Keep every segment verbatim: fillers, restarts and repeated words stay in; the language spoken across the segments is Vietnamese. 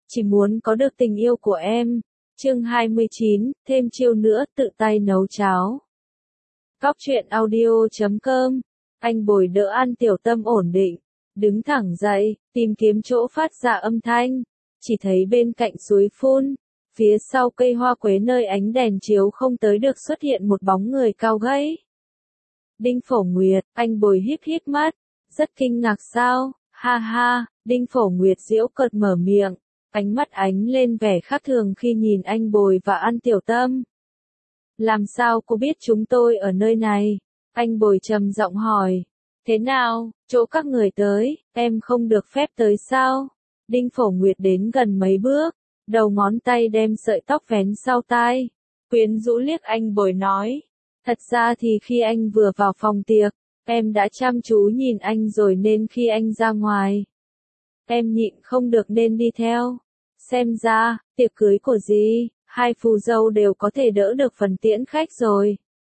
chỉ muốn có được tình yêu của em. Chương hai mươi chín, thêm chiêu nữa, tự tay nấu cháo. Cóc truyện audio chấm com. Anh bồi đỡ An Tiểu Tâm ổn định, đứng thẳng dậy, tìm kiếm chỗ phát ra âm thanh. Chỉ thấy bên cạnh suối phun, phía sau cây hoa quế nơi ánh đèn chiếu không tới được xuất hiện một bóng người cao gầy. Đinh Phổ Nguyệt, anh bồi híp híp mắt, rất kinh ngạc sao, ha ha, Đinh Phổ Nguyệt giễu cợt mở miệng, ánh mắt ánh lên vẻ khác thường khi nhìn anh bồi và An Tiểu Tâm. Làm sao cô biết chúng tôi ở nơi này? Anh bồi trầm giọng hỏi. Thế nào, chỗ các người tới, em không được phép tới sao? Đinh Phổ Nguyệt đến gần mấy bước, đầu ngón tay đem sợi tóc vén sau tai, quyến rũ liếc anh bồi nói. Thật ra thì khi anh vừa vào phòng tiệc, em đã chăm chú nhìn anh rồi nên khi anh ra ngoài, em nhịn không được nên đi theo. Xem ra, tiệc cưới của dì, hai phù dâu đều có thể đỡ được phần tiễn khách rồi.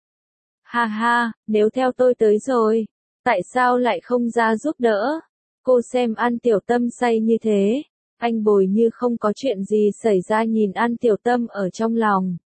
Ha ha, nếu theo tôi tới rồi, tại sao lại không ra giúp đỡ? Cô xem An Tiểu Tâm say như thế, anh bồi như không có chuyện gì xảy ra nhìn An Tiểu Tâm ở trong lòng.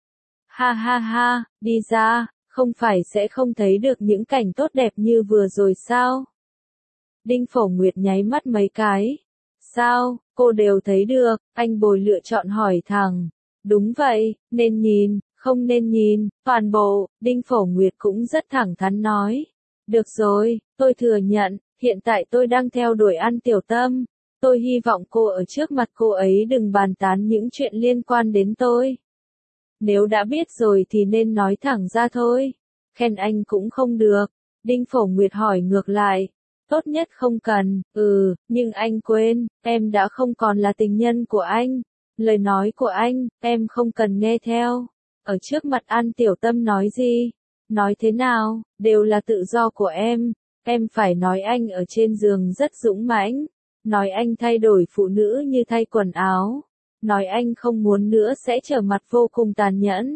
Ha ha ha, đi ra, không phải sẽ không thấy được những cảnh tốt đẹp như vừa rồi sao? Đinh Phổ Nguyệt nháy mắt mấy cái. Sao, cô đều thấy được, anh bồi lựa chọn hỏi thẳng. Đúng vậy, nên nhìn, không nên nhìn, toàn bộ, Đinh Phổ Nguyệt cũng rất thẳng thắn nói. Được rồi, tôi thừa nhận, hiện tại tôi đang theo đuổi An Tiểu Tâm. Tôi hy vọng cô ở trước mặt cô ấy đừng bàn tán những chuyện liên quan đến tôi. Nếu đã biết rồi thì nên nói thẳng ra thôi. Khen anh cũng không được. Đinh Phổ Nguyệt hỏi ngược lại. Tốt nhất không cần, ừ, nhưng anh quên, em đã không còn là tình nhân của anh. Lời nói của anh, em không cần nghe theo. Ở trước mặt An Tiểu Tâm nói gì? Nói thế nào, đều là tự do của em. Em phải nói anh ở trên giường rất dũng mãnh. Nói anh thay đổi phụ nữ như thay quần áo. Nói anh không muốn nữa sẽ trở mặt vô cùng tàn nhẫn.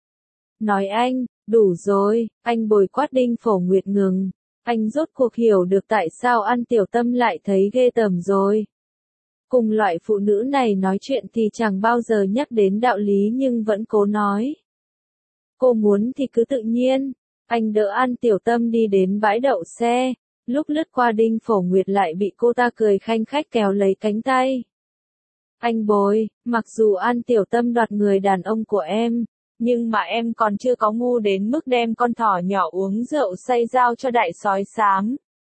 Nói anh, đủ rồi, anh bồi quát Đinh Phổ Nguyệt ngừng. Anh rốt cuộc hiểu được tại sao An Tiểu Tâm lại thấy ghê tởm rồi. Cùng loại phụ nữ này nói chuyện thì chẳng bao giờ nhắc đến đạo lý nhưng vẫn cố nói. Cô muốn thì cứ tự nhiên. Anh đỡ An Tiểu Tâm đi đến bãi đậu xe. Lúc lướt qua Đinh Phổ Nguyệt lại bị cô ta cười khanh khách kéo lấy cánh tay. Anh bồi, mặc dù An Tiểu Tâm đoạt người đàn ông của em, nhưng mà em còn chưa có ngu đến mức đem con thỏ nhỏ uống rượu say giao cho đại sói xám.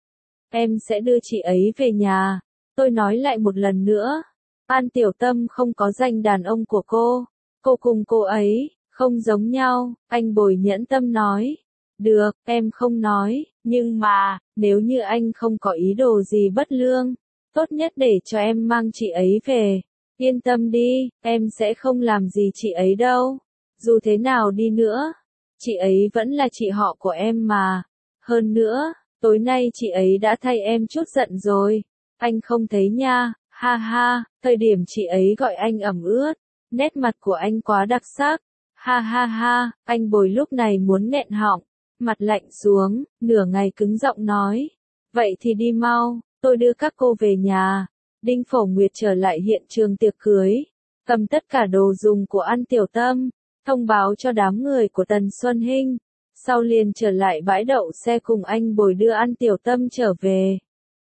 Em sẽ đưa chị ấy về nhà. Tôi nói lại một lần nữa. An Tiểu Tâm không có danh đàn ông của cô. Cô cùng cô ấy, không giống nhau, anh bồi nhẫn tâm nói. Được, em không nói, nhưng mà, nếu như anh không có ý đồ gì bất lương, tốt nhất để cho em mang chị ấy về. Yên tâm đi, em sẽ không làm gì chị ấy đâu. Dù thế nào đi nữa, chị ấy vẫn là chị họ của em mà. Hơn nữa, tối nay chị ấy đã thay em chút giận rồi. Anh không thấy nha, ha ha, thời điểm chị ấy gọi anh ẩm ướt, nét mặt của anh quá đặc sắc. Ha ha ha, anh bồi lúc này muốn nghẹn họng, mặt lạnh xuống, nửa ngày cứng giọng nói. Vậy thì đi mau, tôi đưa các cô về nhà. Đinh Phổ Nguyệt trở lại hiện trường tiệc cưới, cầm tất cả đồ dùng của An Tiểu Tâm, thông báo cho đám người của Tần Xuân Hinh, sau liền trở lại bãi đậu xe cùng anh bồi đưa An Tiểu Tâm trở về.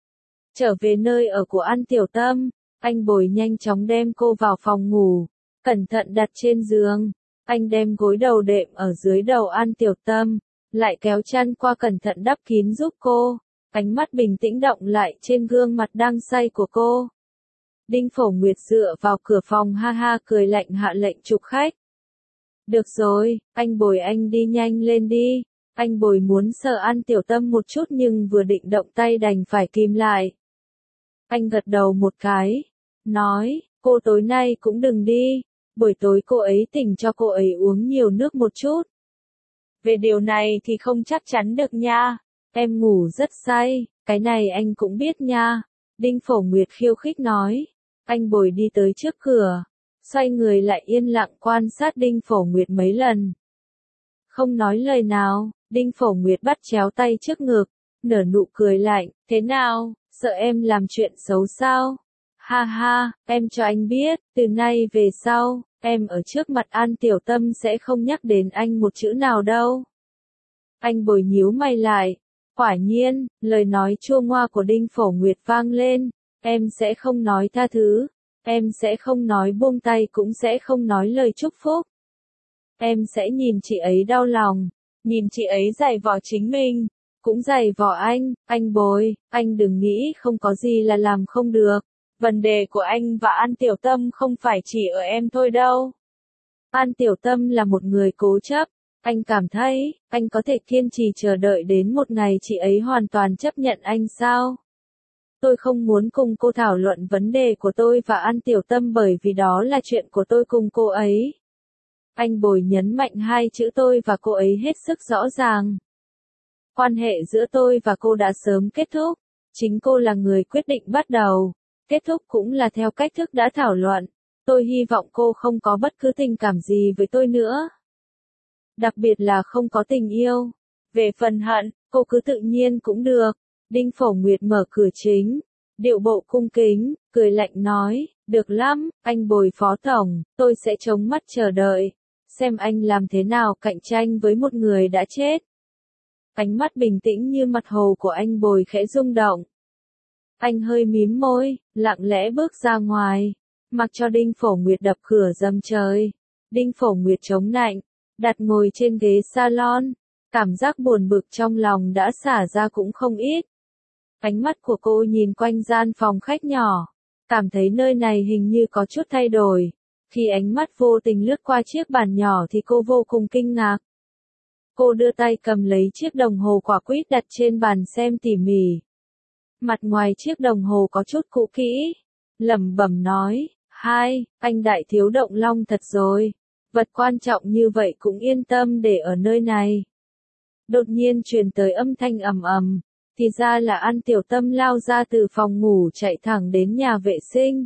Trở về nơi ở của An Tiểu Tâm, anh bồi nhanh chóng đem cô vào phòng ngủ, cẩn thận đặt trên giường, anh đem gối đầu đệm ở dưới đầu An Tiểu Tâm, lại kéo chăn qua cẩn thận đắp kín giúp cô. Ánh mắt bình tĩnh động lại trên gương mặt đang say của cô. Đinh Phổ Nguyệt dựa vào cửa phòng ha ha cười lạnh hạ lệnh chụp khách. Được rồi, anh bồi anh đi nhanh lên đi. Anh bồi muốn sờ An Tiểu Tâm một chút nhưng vừa định động tay đành phải kìm lại. Anh gật đầu một cái, nói, cô tối nay cũng đừng đi. Buổi tối cô ấy tỉnh cho cô ấy uống nhiều nước một chút. Về điều này thì không chắc chắn được nha. Em ngủ rất say, cái này anh cũng biết nha. Đinh Phổ Nguyệt khiêu khích nói. Anh bồi đi tới trước cửa, xoay người lại yên lặng quan sát Đinh Phổ Nguyệt mấy lần. Không nói lời nào, Đinh Phổ Nguyệt bắt chéo tay trước ngực, nở nụ cười lạnh. Thế nào, sợ em làm chuyện xấu sao? Ha ha, em cho anh biết, từ nay về sau, em ở trước mặt An Tiểu Tâm sẽ không nhắc đến anh một chữ nào đâu. Anh Bồi nhíu mày lại. Quả nhiên, lời nói chua ngoa của Đinh Phổ Nguyệt vang lên. Em sẽ không nói tha thứ. Em sẽ không nói buông tay, cũng sẽ không nói lời chúc phúc. Em sẽ nhìn chị ấy đau lòng. Nhìn chị ấy giày vò chính mình. Cũng giày vò anh. Anh Bồi, anh đừng nghĩ không có gì là làm không được. Vấn đề của anh và An Tiểu Tâm không phải chỉ ở em thôi đâu. An Tiểu Tâm là một người cố chấp. Anh cảm thấy, anh có thể kiên trì chờ đợi đến một ngày chị ấy hoàn toàn chấp nhận anh sao? Tôi không muốn cùng cô thảo luận vấn đề của tôi và An Tiểu Tâm bởi vì đó là chuyện của tôi cùng cô ấy. Anh Bồi nhấn mạnh hai chữ tôi và cô ấy hết sức rõ ràng. Quan hệ giữa tôi và cô đã sớm kết thúc. Chính cô là người quyết định bắt đầu. Kết thúc cũng là theo cách thức đã thảo luận. Tôi hy vọng cô không có bất cứ tình cảm gì với tôi nữa. Đặc biệt là không có tình yêu. Về phần hận, cô cứ tự nhiên cũng được. Đinh Phổ Nguyệt mở cửa chính. Điệu bộ cung kính, cười lạnh nói, được lắm, anh Bồi phó tổng, tôi sẽ chống mắt chờ đợi. Xem anh làm thế nào cạnh tranh với một người đã chết. Ánh mắt bình tĩnh như mặt hồ của anh Bồi khẽ rung động. Anh hơi mím môi, lặng lẽ bước ra ngoài. Mặc cho Đinh Phổ Nguyệt đập cửa dầm trời. Đinh Phổ Nguyệt chống nạnh. Đặt ngồi trên ghế salon, cảm giác buồn bực trong lòng đã xả ra cũng không ít. Ánh mắt của cô nhìn quanh gian phòng khách nhỏ, cảm thấy nơi này hình như có chút thay đổi. Khi ánh mắt vô tình lướt qua chiếc bàn nhỏ thì cô vô cùng kinh ngạc. Cô đưa tay cầm lấy chiếc đồng hồ quả quýt đặt trên bàn xem tỉ mỉ. Mặt ngoài chiếc đồng hồ có chút cũ kỹ, lẩm bẩm nói, hai, anh đại thiếu động long thật rồi. Vật quan trọng như vậy cũng yên tâm để ở nơi này. Đột nhiên truyền tới âm thanh ầm ầm, thì ra là An Tiểu Tâm lao ra từ phòng ngủ chạy thẳng đến nhà vệ sinh.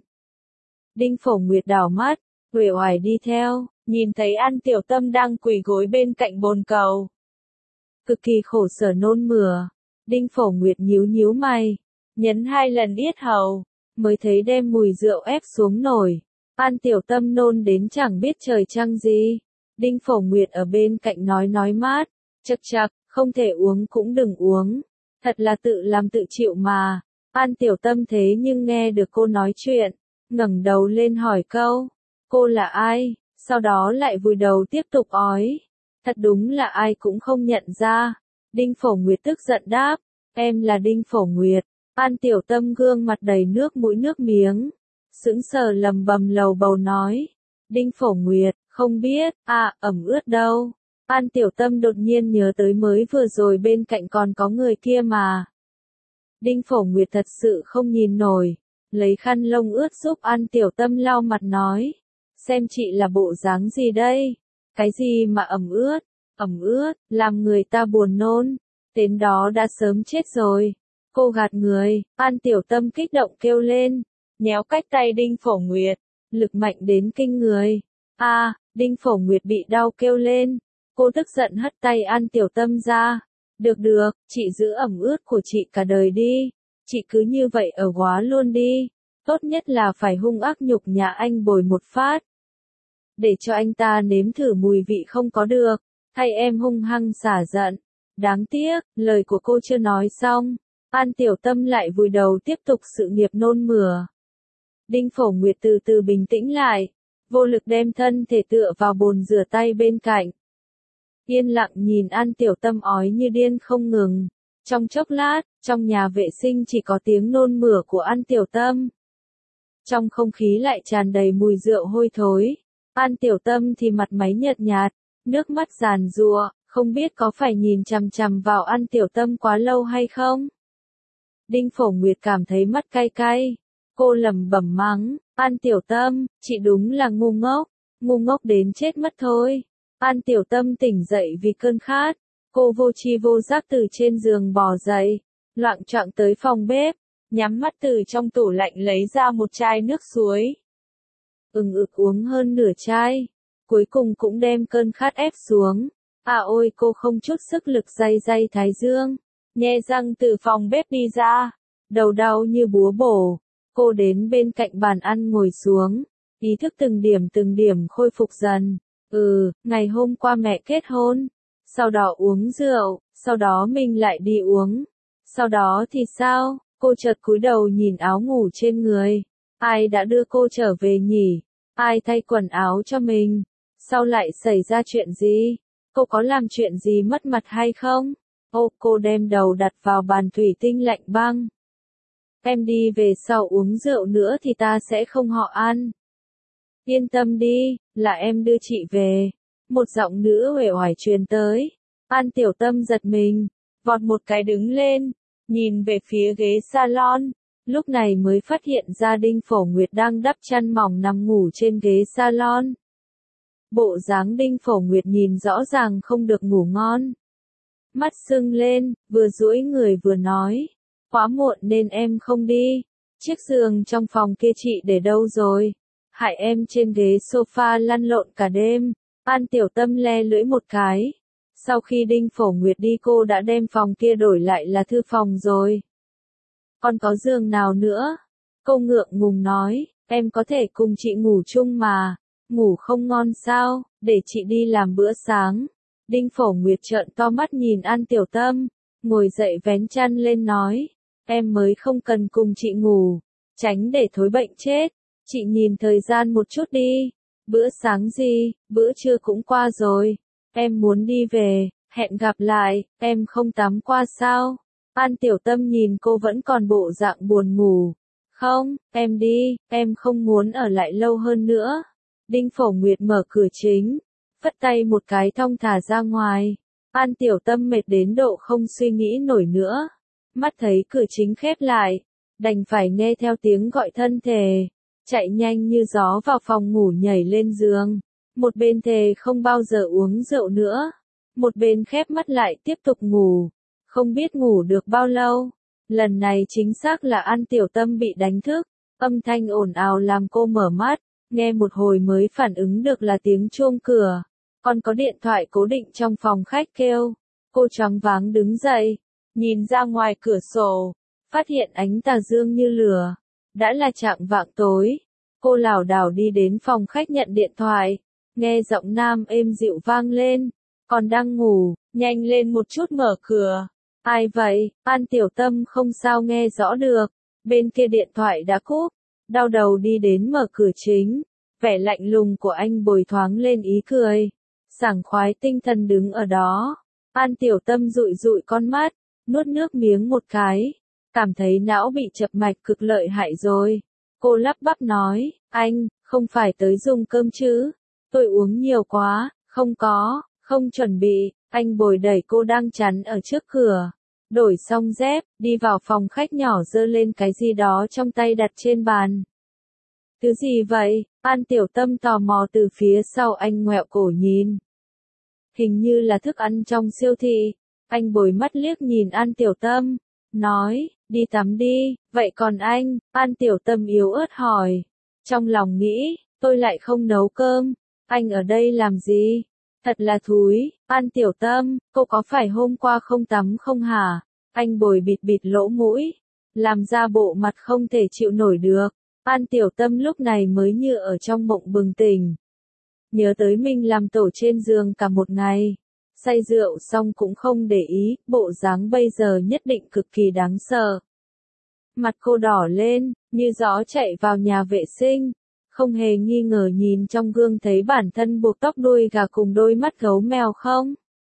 Đinh Phổ Nguyệt đảo mắt, uể oải đi theo, nhìn thấy An Tiểu Tâm đang quỳ gối bên cạnh bồn cầu. Cực kỳ khổ sở nôn mửa, Đinh Phổ Nguyệt nhíu nhíu mày, nhấn hai lần yết hầu, mới thấy đem mùi rượu ép xuống nồi. An Tiểu Tâm nôn đến chẳng biết trời trăng gì. Đinh Phổ Nguyệt ở bên cạnh nói nói mát, chậc chậc, không thể uống cũng đừng uống. Thật là tự làm tự chịu mà. An Tiểu Tâm thế nhưng nghe được cô nói chuyện, ngẩng đầu lên hỏi câu, cô là ai? Sau đó lại vùi đầu tiếp tục ói. Thật đúng là ai cũng không nhận ra. Đinh Phổ Nguyệt tức giận đáp, em là Đinh Phổ Nguyệt. An Tiểu Tâm gương mặt đầy nước mũi nước miếng. Sững sờ lầm bầm lầu bầu nói. Đinh Phổ Nguyệt, không biết, à, ẩm ướt đâu. An Tiểu Tâm đột nhiên nhớ tới mới vừa rồi bên cạnh còn có người kia mà. Đinh Phổ Nguyệt thật sự không nhìn nổi. Lấy khăn lông ướt giúp An Tiểu Tâm lau mặt nói. Xem chị là bộ dáng gì đây? Cái gì mà ẩm ướt? Ẩm ướt, làm người ta buồn nôn. Đến đó đã sớm chết rồi. Cô gạt người, An Tiểu Tâm kích động kêu lên. Nhéo cách tay Đinh Phổ Nguyệt, lực mạnh đến kinh người. A, à, Đinh Phổ Nguyệt bị đau kêu lên. Cô tức giận hất tay An Tiểu Tâm ra. Được được, chị giữ ẩm ướt của chị cả đời đi. Chị cứ như vậy ở quá luôn đi. Tốt nhất là phải hung ác nhục nhã anh Bồi một phát. Để cho anh ta nếm thử mùi vị không có được. Hay em hung hăng xả giận. Đáng tiếc, lời của cô chưa nói xong. An Tiểu Tâm lại vùi đầu tiếp tục sự nghiệp nôn mửa. Đinh Phổ Nguyệt từ từ bình tĩnh lại, vô lực đem thân thể tựa vào bồn rửa tay bên cạnh. Yên lặng nhìn An Tiểu Tâm ói như điên không ngừng. Trong chốc lát, trong nhà vệ sinh chỉ có tiếng nôn mửa của An Tiểu Tâm. Trong không khí lại tràn đầy mùi rượu hôi thối. An Tiểu Tâm thì mặt máy nhợt nhạt, nước mắt giàn giụa, không biết có phải nhìn chằm chằm vào An Tiểu Tâm quá lâu hay không. Đinh Phổ Nguyệt cảm thấy mắt cay cay. Cô lẩm bẩm mắng, An Tiểu Tâm, chị đúng là ngu ngốc, ngu ngốc đến chết mất thôi. An Tiểu Tâm tỉnh dậy vì cơn khát, cô vô tri vô giác từ trên giường bò dậy, loạng choạng tới phòng bếp, nhắm mắt từ trong tủ lạnh lấy ra một chai nước suối. Ừng ực uống hơn nửa chai, cuối cùng cũng đem cơn khát ép xuống. À ôi cô không chút sức lực day day thái dương, nhe răng từ phòng bếp đi ra, đầu đau như búa bổ. Cô đến bên cạnh bàn ăn ngồi xuống, ý thức từng điểm từng điểm khôi phục dần. Ừ, ngày hôm qua mẹ kết hôn, sau đó uống rượu, sau đó mình lại đi uống. Sau đó thì sao? Cô chợt cúi đầu nhìn áo ngủ trên người. Ai đã đưa cô trở về nhỉ? Ai thay quần áo cho mình? Sau lại xảy ra chuyện gì? Cô có làm chuyện gì mất mặt hay không? Ô, cô đem đầu đặt vào bàn thủy tinh lạnh băng. Em đi về sau uống rượu nữa thì ta sẽ không họ An. Yên tâm đi, là em đưa chị về. Một giọng nữ uể oải truyền tới. An Tiểu Tâm giật mình, vọt một cái đứng lên, nhìn về phía ghế salon. Lúc này mới phát hiện ra Đinh Phổ Nguyệt đang đắp chăn mỏng nằm ngủ trên ghế salon. Bộ dáng Đinh Phổ Nguyệt nhìn rõ ràng không được ngủ ngon. Mắt sưng lên, vừa duỗi người vừa nói. Quá muộn nên em không đi. Chiếc giường trong phòng kia chị để đâu rồi? Hại em trên ghế sofa lăn lộn cả đêm. An Tiểu Tâm le lưỡi một cái. Sau khi Đinh Phổ Nguyệt đi cô đã đem phòng kia đổi lại là thư phòng rồi. Còn có giường nào nữa? Cô ngượng ngùng nói, em có thể cùng chị ngủ chung mà. Ngủ không ngon sao, để chị đi làm bữa sáng. Đinh Phổ Nguyệt trợn to mắt nhìn An Tiểu Tâm, ngồi dậy vén chăn lên nói, em mới không cần cùng chị ngủ, tránh để thối bệnh chết. Chị nhìn thời gian một chút đi. Bữa sáng gì, bữa trưa cũng qua rồi. Em muốn đi về, hẹn gặp lại, em không tắm qua sao? An Tiểu Tâm nhìn cô vẫn còn bộ dạng buồn ngủ. Không, em đi, em không muốn ở lại lâu hơn nữa. Đinh Phổ Nguyệt mở cửa chính, phất tay một cái thong thả ra ngoài. An Tiểu Tâm mệt đến độ không suy nghĩ nổi nữa. Mắt thấy cửa chính khép lại, đành phải nghe theo tiếng gọi thân thể. Chạy nhanh như gió vào phòng ngủ nhảy lên giường. Một bên thề không bao giờ uống rượu nữa. Một bên khép mắt lại tiếp tục ngủ. Không biết ngủ được bao lâu. Lần này chính xác là An Tiểu Tâm bị đánh thức. Âm thanh ồn ào làm cô mở mắt. Nghe một hồi mới phản ứng được là tiếng chuông cửa. Còn có điện thoại cố định trong phòng khách kêu. Cô choáng váng đứng dậy. Nhìn ra ngoài cửa sổ. Phát hiện ánh tà dương như lửa. Đã là chạng vạng tối. Cô lảo đảo đi đến phòng khách nhận điện thoại. Nghe giọng nam êm dịu vang lên. Còn đang ngủ, nhanh lên một chút mở cửa. Ai vậy? An Tiểu Tâm không sao nghe rõ được. Bên kia điện thoại đã cúp. Đau đầu đi đến mở cửa chính. Vẻ lạnh lùng của anh bồi thoáng lên ý cười. Sảng khoái tinh thần đứng ở đó. An Tiểu Tâm dụi dụi con mắt, nuốt nước miếng một cái. Cảm thấy não bị chập mạch cực lợi hại rồi. Cô lắp bắp nói, anh, không phải tới dùng cơm chứ? Tôi uống nhiều quá, không có, không chuẩn bị. Anh bồi đẩy cô đang chắn ở trước cửa. Đổi xong dép, đi vào phòng khách nhỏ giơ lên cái gì đó trong tay đặt trên bàn. Thứ gì vậy? An Tiểu Tâm tò mò từ phía sau anh ngoẹo cổ nhìn. Hình như là thức ăn trong siêu thị. Anh bồi mắt liếc nhìn An Tiểu Tâm. Nói, đi tắm đi, vậy còn anh? An Tiểu Tâm yếu ớt hỏi. Trong lòng nghĩ, tôi lại không nấu cơm. Anh ở đây làm gì? Thật là thúi. An Tiểu Tâm, cô có phải hôm qua không tắm không hả? Anh bồi bịt bịt lỗ mũi. Làm ra bộ mặt không thể chịu nổi được. An Tiểu Tâm lúc này mới như ở trong mộng bừng tỉnh. Nhớ tới mình làm tổ trên giường cả một ngày. Say rượu xong cũng không để ý, bộ dáng bây giờ nhất định cực kỳ đáng sợ. Mặt cô đỏ lên, như gió chạy vào nhà vệ sinh. Không hề nghi ngờ nhìn trong gương thấy bản thân buộc tóc đuôi gà cùng đôi mắt gấu mèo không?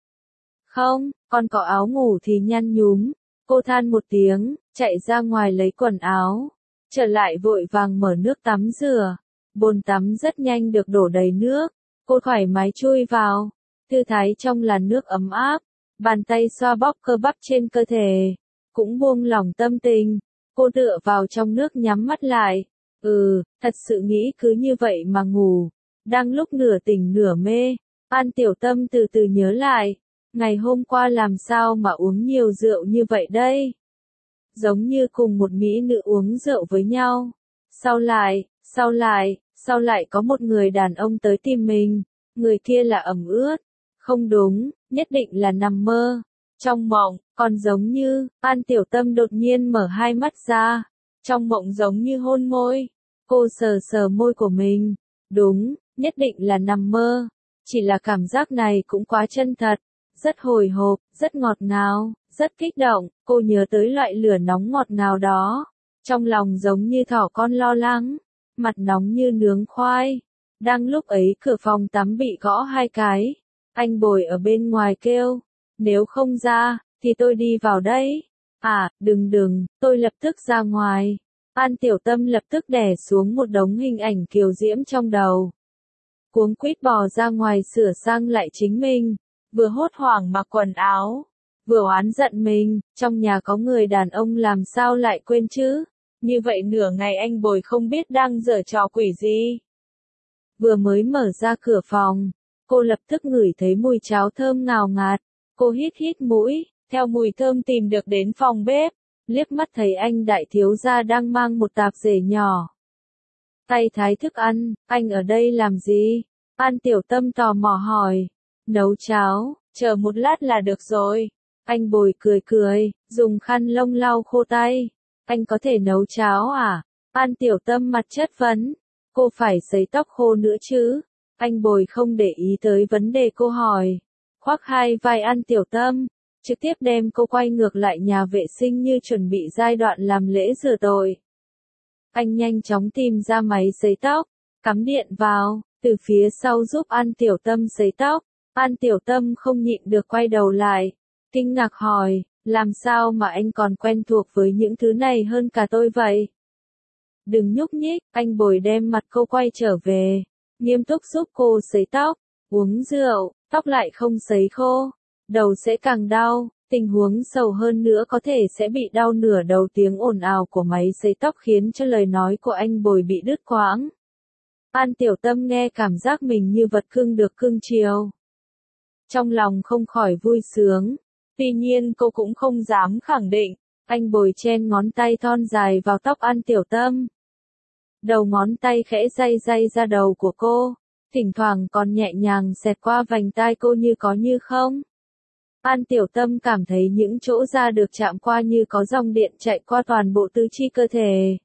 Không, còn có áo ngủ thì nhăn nhúm. Cô than một tiếng, chạy ra ngoài lấy quần áo. Trở lại vội vàng mở nước tắm rửa. Bồn tắm rất nhanh được đổ đầy nước. Cô thoải mái chui vào. Thư thái trong làn nước ấm áp. Bàn tay xoa bóp cơ bắp trên cơ thể. Cũng buông lỏng tâm tình. Cô tựa vào trong nước nhắm mắt lại. Ừ, thật sự nghĩ cứ như vậy mà ngủ. Đang lúc nửa tỉnh nửa mê. An Tiểu Tâm từ từ nhớ lại. Ngày hôm qua làm sao mà uống nhiều rượu như vậy đây? Giống như cùng một mỹ nữ uống rượu với nhau. Sau lại, sau lại, sau lại có một người đàn ông tới tìm mình. Người kia là ẩm ướt. Không đúng, nhất định là nằm mơ. Trong mộng, còn giống như, An Tiểu Tâm đột nhiên mở hai mắt ra. trong mộng giống như hôn môi. Cô sờ sờ môi của mình. Đúng, nhất định là nằm mơ. Chỉ là cảm giác này cũng quá chân thật. Rất hồi hộp, rất ngọt ngào, rất kích động. Cô nhớ tới loại lửa nóng ngọt ngào đó. Trong lòng giống như thỏ con lo lắng. Mặt nóng như nướng khoai. Đang lúc ấy cửa phòng tắm bị gõ hai cái. Anh Bồi ở bên ngoài kêu. Nếu không ra, thì tôi đi vào đây. À, đừng đừng, tôi lập tức ra ngoài. An Tiểu Tâm lập tức đè xuống một đống hình ảnh kiều diễm trong đầu. Cuống quýt bò ra ngoài sửa sang lại chính mình. Vừa hốt hoảng mặc quần áo. Vừa oán giận mình, trong nhà có người đàn ông làm sao lại quên chứ. Như vậy nửa ngày anh Bồi không biết đang giở trò quỷ gì. Vừa mới mở ra cửa phòng, cô lập tức ngửi thấy mùi cháo thơm ngào ngạt. Cô hít hít mũi, theo mùi thơm tìm được đến phòng bếp, liếc mắt thấy anh đại thiếu gia đang mang một tạp dề nhỏ. Tay thái thức ăn, anh ở đây làm gì? An Tiểu Tâm tò mò hỏi. Nấu cháo, chờ một lát là được rồi. Anh Bồi cười cười, dùng khăn lông lau khô tay. Anh có thể nấu cháo à? An Tiểu Tâm mặt chất vấn. Cô phải sấy tóc khô nữa chứ? Anh Bồi không để ý tới vấn đề cô hỏi. Khoác hai vai An Tiểu Tâm, trực tiếp đem cô quay ngược lại nhà vệ sinh như chuẩn bị giai đoạn làm lễ rửa tội. Anh nhanh chóng tìm ra máy sấy tóc, cắm điện vào, từ phía sau giúp An Tiểu Tâm sấy tóc. An Tiểu Tâm không nhịn được quay đầu lại, kinh ngạc hỏi, làm sao mà anh còn quen thuộc với những thứ này hơn cả tôi vậy? Đừng nhúc nhích, anh Bồi đem mặt cô quay trở về, nghiêm túc giúp cô sấy tóc. Uống rượu, tóc lại không sấy khô, đầu sẽ càng đau, tình huống sầu hơn nữa có thể sẽ bị đau nửa đầu. Tiếng ồn ào của máy sấy tóc khiến cho lời nói của anh Bồi bị đứt quãng. An Tiểu Tâm nghe cảm giác mình như vật cưng được cưng chiều. Trong lòng không khỏi vui sướng, tuy nhiên cô cũng không dám khẳng định. Anh Bồi chen ngón tay thon dài vào tóc An Tiểu Tâm. Đầu ngón tay khẽ day day ra đầu của cô. Thỉnh thoảng còn nhẹ nhàng xẹt qua vành tai cô như có như không. An Tiểu Tâm cảm thấy những chỗ da được chạm qua như có dòng điện chạy qua toàn bộ tứ chi cơ thể.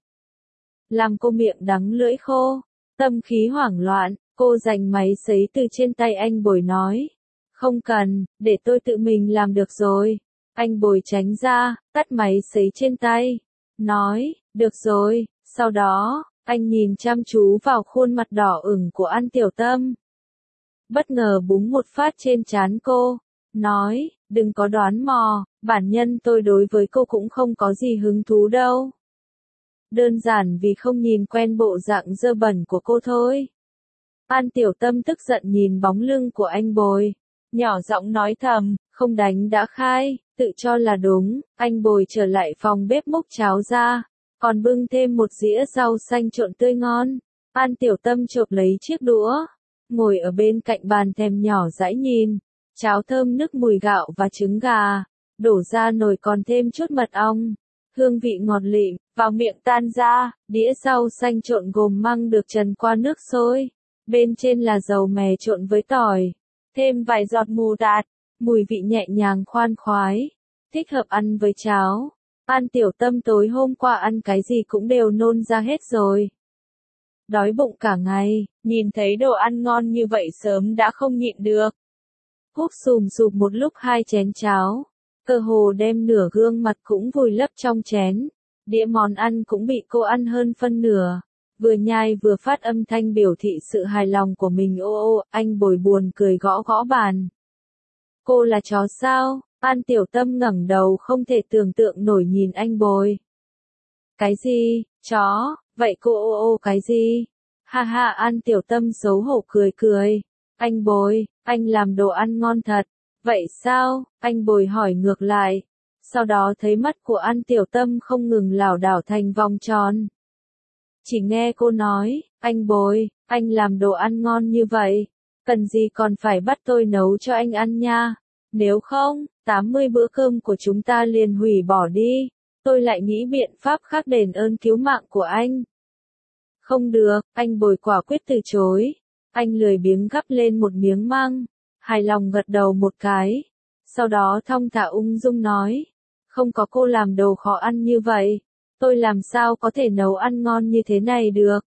Làm cô miệng đắng lưỡi khô, tâm khí hoảng loạn, cô giành máy sấy từ trên tay anh Bồi nói. Không cần, để tôi tự mình làm được rồi. Anh Bồi tránh ra, tắt máy sấy trên tay. Nói, được rồi, sau đó. Anh nhìn chăm chú vào khuôn mặt đỏ ửng của An Tiểu Tâm. Bất ngờ búng một phát trên trán cô. Nói, đừng có đoán mò, bản nhân tôi đối với cô cũng không có gì hứng thú đâu. Đơn giản vì không nhìn quen bộ dạng dơ bẩn của cô thôi. An Tiểu Tâm tức giận nhìn bóng lưng của anh Bồi. Nhỏ giọng nói thầm, không đánh đã khai, tự cho là đúng. Anh Bồi trở lại phòng bếp múc cháo ra. Còn bưng thêm một dĩa rau xanh trộn tươi ngon. An Tiểu Tâm chộp lấy chiếc đũa, ngồi ở bên cạnh bàn thèm nhỏ dãi nhìn. Cháo thơm nức mùi gạo và trứng gà, đổ ra nồi còn thêm chút mật ong. Hương vị ngọt lịm, vào miệng tan ra. Đĩa rau xanh trộn gồm măng được trần qua nước sôi. Bên trên là dầu mè trộn với tỏi. Thêm vài giọt mù tạt, mùi vị nhẹ nhàng khoan khoái. Thích hợp ăn với cháo. An Tiểu Tâm tối hôm qua ăn cái gì cũng đều nôn ra hết rồi. Đói bụng cả ngày, nhìn thấy đồ ăn ngon như vậy sớm đã không nhịn được. Húp sùm sụp một lúc hai chén cháo, cơ hồ đem nửa gương mặt cũng vùi lấp trong chén. Đĩa món ăn cũng bị cô ăn hơn phân nửa. Vừa nhai vừa phát âm thanh biểu thị sự hài lòng của mình. Ô ô, anh Bồi buồn cười gõ gõ bàn. Cô là chó sao? An Tiểu Tâm ngẩng đầu không thể tưởng tượng nổi nhìn anh Bồi. Cái gì, chó, vậy cô ô ô cái gì? Ha ha, An Tiểu Tâm xấu hổ cười cười. Anh Bồi, anh làm đồ ăn ngon thật. Vậy sao? Anh Bồi hỏi ngược lại. Sau đó thấy mắt của An Tiểu Tâm không ngừng lảo đảo thành vòng tròn. Chỉ nghe cô nói, anh Bồi, anh làm đồ ăn ngon như vậy, cần gì còn phải bắt tôi nấu cho anh ăn nha. Nếu không, tám mươi bữa cơm của chúng ta liền hủy bỏ đi. Tôi lại nghĩ biện pháp khác đền ơn cứu mạng của anh. Không được, anh Bồi quả quyết từ chối. Anh lười biếng gắp lên một miếng măng, hài lòng gật đầu một cái. Sau đó thong thả ung dung nói, không có cô làm đồ khó ăn như vậy, tôi làm sao có thể nấu ăn ngon như thế này được.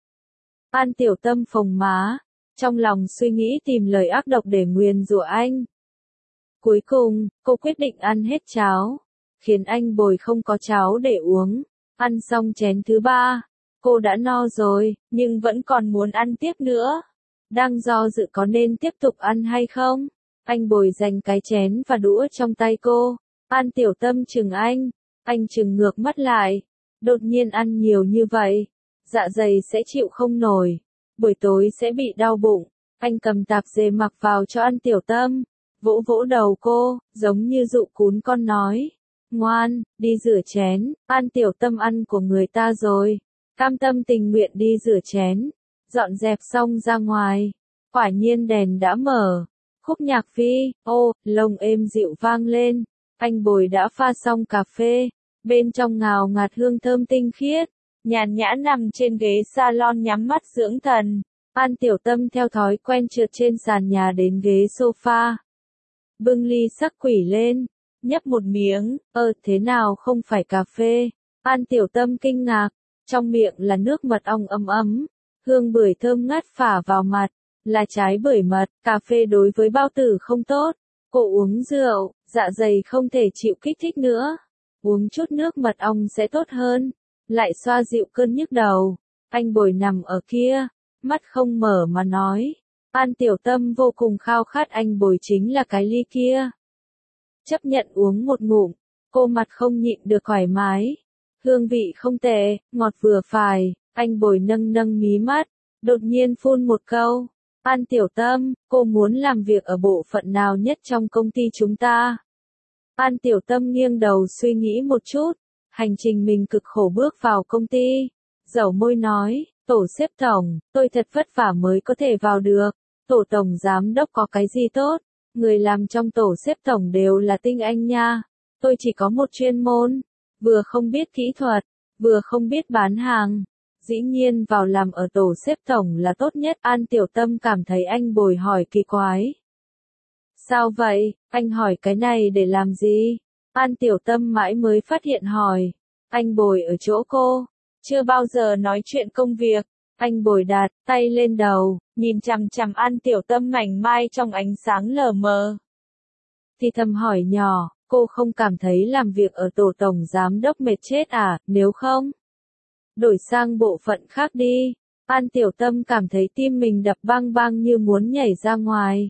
An Tiểu Tâm phồng má, trong lòng suy nghĩ tìm lời ác độc để nguyền rủa anh. Cuối cùng, cô quyết định ăn hết cháo, khiến anh Bồi không có cháo để uống. Ăn xong chén thứ ba, cô đã no rồi, nhưng vẫn còn muốn ăn tiếp nữa. Đang do dự có nên tiếp tục ăn hay không? Anh Bồi giành cái chén và đũa trong tay cô. An Tiểu Tâm chừng anh, anh chừng ngược mắt lại. Đột nhiên ăn nhiều như vậy, dạ dày sẽ chịu không nổi, buổi tối sẽ bị đau bụng. Anh cầm tạp dề mặc vào cho An Tiểu Tâm, vỗ vỗ đầu cô, giống như dụ cún con nói. Ngoan, đi rửa chén. An Tiểu Tâm ăn của người ta rồi, cam tâm tình nguyện đi rửa chén, dọn dẹp xong ra ngoài. Quả nhiên đèn đã mở, khúc nhạc phi, ô, lồng êm dịu vang lên. Anh Bồi đã pha xong cà phê, bên trong ngào ngạt hương thơm tinh khiết, nhàn nhã nằm trên ghế salon nhắm mắt dưỡng thần. An Tiểu Tâm theo thói quen trượt trên sàn nhà đến ghế sofa, bưng ly sắc quỷ lên, nhấp một miếng, ơ thế nào không phải cà phê. An Tiểu Tâm kinh ngạc, trong miệng là nước mật ong ấm ấm, hương bưởi thơm ngát phả vào mặt, là trái bưởi mật. Cà phê đối với bao tử không tốt, cô uống rượu, dạ dày không thể chịu kích thích nữa, uống chút nước mật ong sẽ tốt hơn, lại xoa dịu cơn nhức đầu. Anh Bồi nằm ở kia, mắt không mở mà nói. An Tiểu Tâm vô cùng khao khát anh Bồi chính là cái ly kia. Chấp nhận uống một ngụm, cô mặt không nhịn được thoải mái. Hương vị không tệ, ngọt vừa phải. Anh Bồi nâng nâng mí mắt, đột nhiên phun một câu. An Tiểu Tâm, cô muốn làm việc ở bộ phận nào nhất trong công ty chúng ta? An Tiểu Tâm nghiêng đầu suy nghĩ một chút, hành trình mình cực khổ bước vào công ty. Dẩu môi nói, tổ xếp tổng, tôi thật vất vả mới có thể vào được. Tổ tổng giám đốc có cái gì tốt? Người làm trong tổ xếp tổng đều là tinh anh nha. Tôi chỉ có một chuyên môn, vừa không biết kỹ thuật, vừa không biết bán hàng. Dĩ nhiên vào làm ở tổ xếp tổng là tốt nhất. An Tiểu Tâm cảm thấy anh Bồi hỏi kỳ quái. Sao vậy, anh hỏi cái này để làm gì? An Tiểu Tâm mãi mới phát hiện hỏi. Anh Bồi ở chỗ cô, chưa bao giờ nói chuyện công việc. Anh Bồi đặt tay lên đầu, nhìn chằm chằm An Tiểu Tâm mảnh mai trong ánh sáng lờ mờ. Thì thầm hỏi nhỏ, cô không cảm thấy làm việc ở tổ tổng giám đốc mệt chết à, nếu không? Đổi sang bộ phận khác đi. An Tiểu Tâm cảm thấy tim mình đập bang bang như muốn nhảy ra ngoài.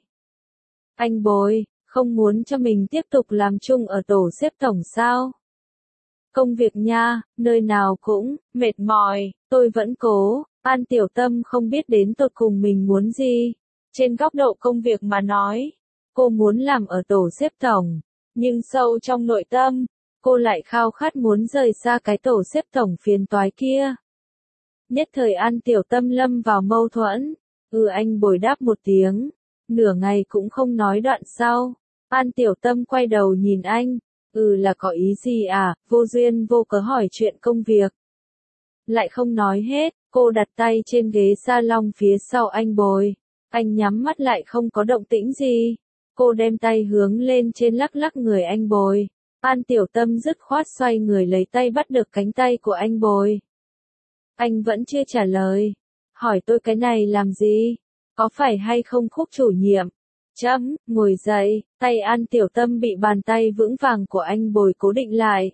Anh Bồi, không muốn cho mình tiếp tục làm chung ở tổ xếp tổng sao? Công việc nha, nơi nào cũng mệt mỏi, tôi vẫn cố. An Tiểu Tâm không biết đến tột cùng mình muốn gì. Trên góc độ công việc mà nói, cô muốn làm ở tổ xếp tổng, nhưng sâu trong nội tâm, cô lại khao khát muốn rời xa cái tổ xếp tổng phiền toái kia. Nhất thời An Tiểu Tâm lâm vào mâu thuẫn. Ừ, anh Bồi đáp một tiếng, nửa ngày cũng không nói đoạn sau. An Tiểu Tâm quay đầu nhìn anh. Ừ, là có ý gì à? Vô duyên vô cớ hỏi chuyện công việc. Lại không nói hết, cô đặt tay trên ghế salon phía sau anh Bồi. Anh nhắm mắt lại không có động tĩnh gì. Cô đem tay hướng lên trên lắc lắc người anh Bồi. An Tiểu Tâm dứt khoát xoay người lấy tay bắt được cánh tay của anh Bồi. Anh vẫn chưa trả lời. Hỏi tôi cái này làm gì? Có phải hay không Khúc chủ nhiệm? Chấm, ngồi dậy, tay An Tiểu Tâm bị bàn tay vững vàng của anh Bồi cố định lại.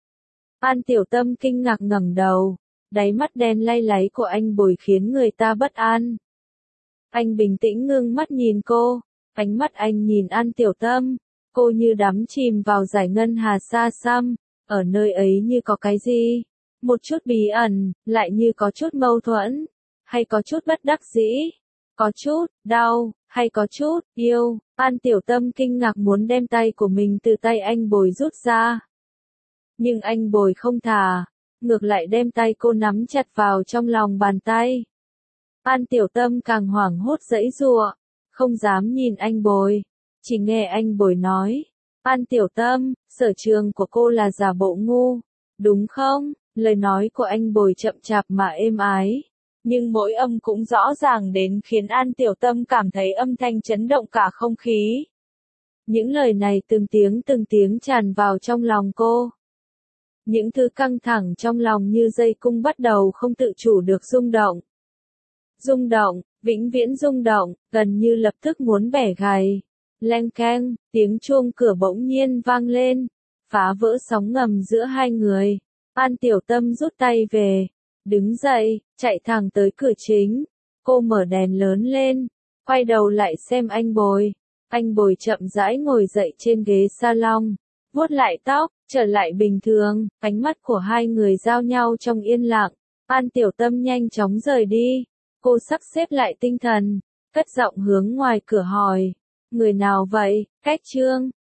An Tiểu Tâm kinh ngạc ngẩng đầu, đáy mắt đen lay láy của anh Bồi khiến người ta bất an. Anh bình tĩnh ngưng mắt nhìn cô, ánh mắt anh nhìn An Tiểu Tâm, cô như đắm chìm vào dải ngân hà xa xăm, ở nơi ấy như có cái gì, một chút bí ẩn, lại như có chút mâu thuẫn, hay có chút bất đắc dĩ, có chút đau, hay có chút yêu. An Tiểu Tâm kinh ngạc muốn đem tay của mình từ tay anh Bồi rút ra. Nhưng anh Bồi không thả, ngược lại đem tay cô nắm chặt vào trong lòng bàn tay. An Tiểu Tâm càng hoảng hốt giãy giụa, không dám nhìn anh Bồi, chỉ nghe anh Bồi nói. An Tiểu Tâm, sở trường của cô là giả bộ ngu, đúng không? Lời nói của anh Bồi chậm chạp mà êm ái, nhưng mỗi âm cũng rõ ràng đến khiến An Tiểu Tâm cảm thấy âm thanh chấn động cả không khí. Những lời này từng tiếng từng tiếng tràn vào trong lòng cô. Những thứ căng thẳng trong lòng như dây cung bắt đầu không tự chủ được rung động. Rung động, vĩnh viễn rung động, gần như lập tức muốn bẻ gãy. Leng keng, tiếng chuông cửa bỗng nhiên vang lên, phá vỡ sóng ngầm giữa hai người. An Tiểu Tâm rút tay về, đứng dậy, chạy thẳng tới cửa chính. Cô mở đèn lớn lên, quay đầu lại xem anh Bồi. Anh Bồi chậm rãi ngồi dậy trên ghế salon, vuốt lại tóc, trở lại bình thường. Ánh mắt của hai người giao nhau trong yên lặng. An Tiểu Tâm nhanh chóng rời đi. Cô sắp xếp lại tinh thần, cất giọng hướng ngoài cửa hỏi. Người nào vậy, Cách Trương?